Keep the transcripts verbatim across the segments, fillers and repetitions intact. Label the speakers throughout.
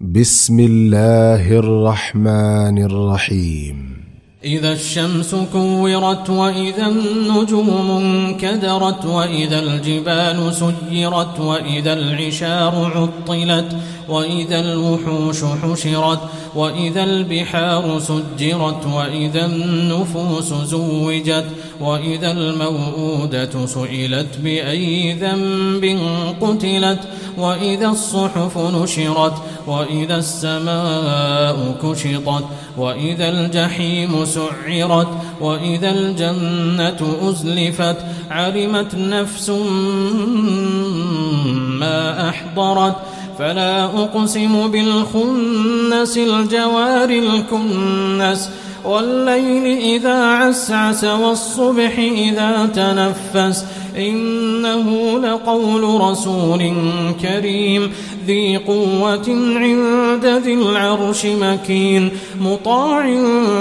Speaker 1: بسم الله الرحمن الرحيم.
Speaker 2: إذا الشمس كورت وإذا النجوم انكدرت وإذا الجبال سيرت وإذا العشار عطلت وإذا الوحوش حشرت وإذا البحار سجرت وإذا النفوس زوجت وإذا الموءودة سئلت بأي ذنب قتلت وإذا الصحف نشرت وإذا السماء كشطت وإذا الجحيم سعرت وإذا الجنة أزلفت علمت نفس ما أحضرت فلا أقسم بالخنس الجوار الكنس والليل إذا عسعس والصبح إذا تنفس إنه لقول رسول كريم ذي قوة عند ذي العرش مكين مطاع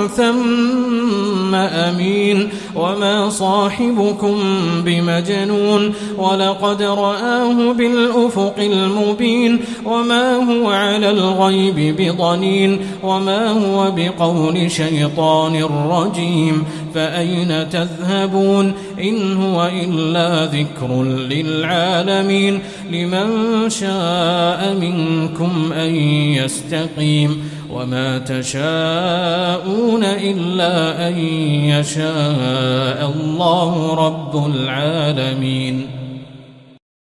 Speaker 2: ثم أمين وما صاحبكم بمجنون ولقد رآه بالأفق المبين وما هو على الغيب بضنين وما هو بقول شيطان رجيم فأين تذهبون إن هو إلا ذكر للعالمين لمن شاء منكم أن يستقيم وما تشاءون إلا أن يشاء الله رب العالمين.